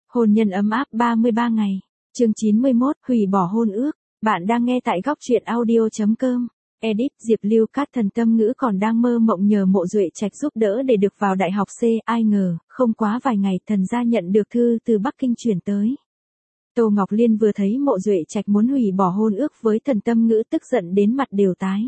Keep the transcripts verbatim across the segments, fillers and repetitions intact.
Hôn nhân ấm áp ba mươi ba ngày. Chương chín mươi mốt, hủy bỏ hôn ước. Bạn đang nghe tại góc truyện audio chấm com. Edit, Diệp Lưu Cát Thần Tâm Ngữ còn đang mơ mộng nhờ Mộ Duệ Trạch giúp đỡ để được vào đại học C, ai ngờ, không quá vài ngày Thần gia nhận được thư từ Bắc Kinh chuyển tới. Tô Ngọc Liên vừa thấy Mộ Duệ Trạch muốn hủy bỏ hôn ước với Thần Tâm Ngữ tức giận đến mặt đều tái.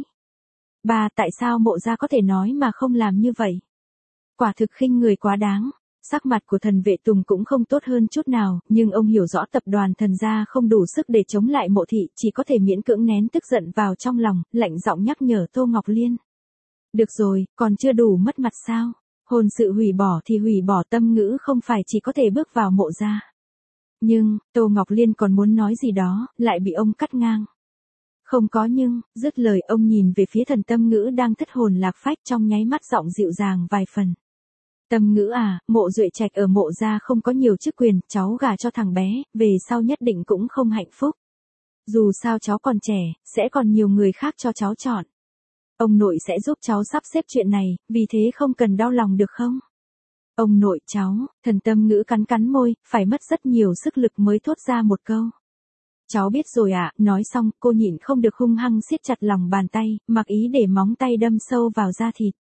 Bà, tại sao Mộ gia có thể nói mà không làm như vậy? Quả thực khinh người quá đáng. Sắc mặt của Thần Vệ Tùng cũng không tốt hơn chút nào, nhưng ông hiểu rõ tập đoàn Thần gia không đủ sức để chống lại Mộ thị, chỉ có thể miễn cưỡng nén tức giận vào trong lòng, lạnh giọng nhắc nhở Tô Ngọc Liên. Được rồi, còn chưa đủ mất mặt sao? Hôn sự hủy bỏ thì hủy bỏ, Tâm Ngữ không phải chỉ có thể bước vào Mộ gia. Nhưng, Tô Ngọc Liên còn muốn nói gì đó, lại bị ông cắt ngang. Không có nhưng, dứt lời ông nhìn về phía Thần Tâm Ngữ đang thất hồn lạc phách, trong nháy mắt giọng dịu dàng vài phần. Tâm Ngữ à, Mộ Duệ Trạch ở Mộ gia không có nhiều chức quyền, cháu gả cho thằng bé, về sau nhất định cũng không hạnh phúc. Dù sao cháu còn trẻ, sẽ còn nhiều người khác cho cháu chọn. Ông nội sẽ giúp cháu sắp xếp chuyện này, vì thế không cần đau lòng được không? Ông nội cháu, Thần Tâm Ngữ cắn cắn môi, phải mất rất nhiều sức lực mới thốt ra một câu. Cháu biết rồi ạ, à, nói xong, cô nhịn không được hung hăng siết chặt lòng bàn tay, mặc ý để móng tay đâm sâu vào da thịt.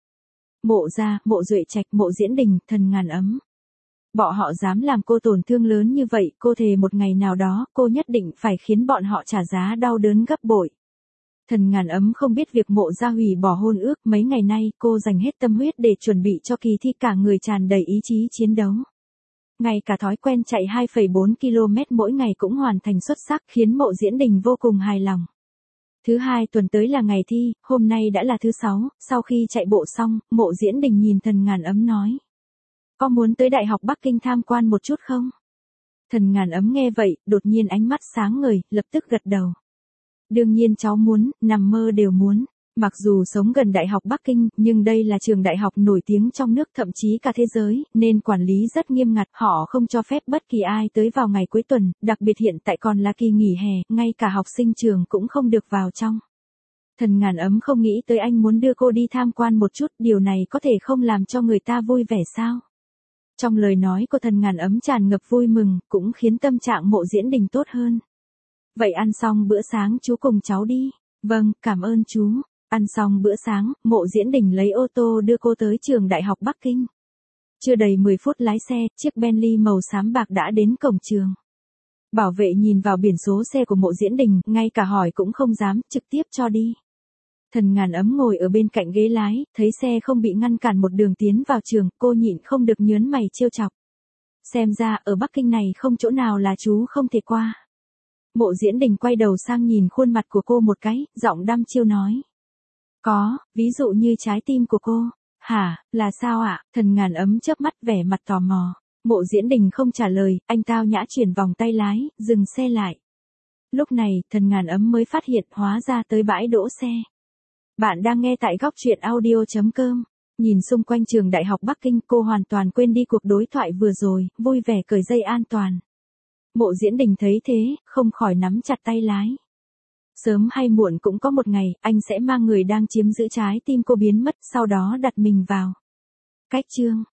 Mộ gia, Mộ Duệ Trạch, Mộ Diễn Đình, Thần Ngàn Ấm. Bọn họ dám làm cô tổn thương lớn như vậy, cô thề một ngày nào đó, cô nhất định phải khiến bọn họ trả giá đau đớn gấp bội. Thần Ngàn Ấm không biết việc Mộ gia hủy bỏ hôn ước, mấy ngày nay, cô dành hết tâm huyết để chuẩn bị cho kỳ thi, cả người tràn đầy ý chí chiến đấu. Ngay cả thói quen chạy hai phẩy bốn ki lô mét mỗi ngày cũng hoàn thành xuất sắc, khiến Mộ Diễn Đình vô cùng hài lòng. Thứ hai tuần tới là ngày thi, hôm nay đã là thứ sáu, sau khi chạy bộ xong, Mộ Diễn Đình nhìn Thần Ngàn Ấm nói. Có muốn tới Đại học Bắc Kinh tham quan một chút không? Thần Ngàn Ấm nghe vậy, đột nhiên ánh mắt sáng ngời, lập tức gật đầu. Đương nhiên cháu muốn, nằm mơ đều muốn. Mặc dù sống gần Đại học Bắc Kinh, nhưng đây là trường đại học nổi tiếng trong nước, thậm chí cả thế giới, nên quản lý rất nghiêm ngặt, họ không cho phép bất kỳ ai tới vào ngày cuối tuần, đặc biệt hiện tại còn là kỳ nghỉ hè, ngay cả học sinh trường cũng không được vào trong. Thần Ngàn Ấm không nghĩ tới anh muốn đưa cô đi tham quan một chút, điều này có thể không làm cho người ta vui vẻ sao? Trong lời nói của Thần Ngàn Ấm tràn ngập vui mừng, cũng khiến tâm trạng Mộ Diễn Đình tốt hơn. Vậy ăn xong bữa sáng chú cùng cháu đi. Vâng, cảm ơn chú. Ăn xong bữa sáng, Mộ Diễn Đình lấy ô tô đưa cô tới trường Đại học Bắc Kinh. Chưa đầy mười phút lái xe, chiếc Bentley màu xám bạc đã đến cổng trường. Bảo vệ nhìn vào biển số xe của Mộ Diễn Đình, ngay cả hỏi cũng không dám, trực tiếp cho đi. Thần Ngàn Ấm ngồi ở bên cạnh ghế lái, thấy xe không bị ngăn cản một đường tiến vào trường, cô nhịn không được nhớn mày trêu chọc. Xem ra, ở Bắc Kinh này không chỗ nào là chú không thể qua. Mộ Diễn Đình quay đầu sang nhìn khuôn mặt của cô một cái, giọng đăm chiêu nói. Có, ví dụ như trái tim của cô. Hả, là sao ạ? Thần Ngàn Ấm chớp mắt vẻ mặt tò mò. Mộ Diễn Đình không trả lời, anh tao nhã chuyển vòng tay lái, dừng xe lại. Lúc này, Thần Ngàn Ấm mới phát hiện hóa ra tới bãi đỗ xe. Bạn đang nghe tại góc truyện audio chấm com. Nhìn xung quanh trường Đại học Bắc Kinh, cô hoàn toàn quên đi cuộc đối thoại vừa rồi, vui vẻ cởi dây an toàn. Mộ Diễn Đình thấy thế, không khỏi nắm chặt tay lái. Sớm hay muộn cũng có một ngày, anh sẽ mang người đang chiếm giữ trái tim cô biến mất, sau đó đặt mình vào. Cách chương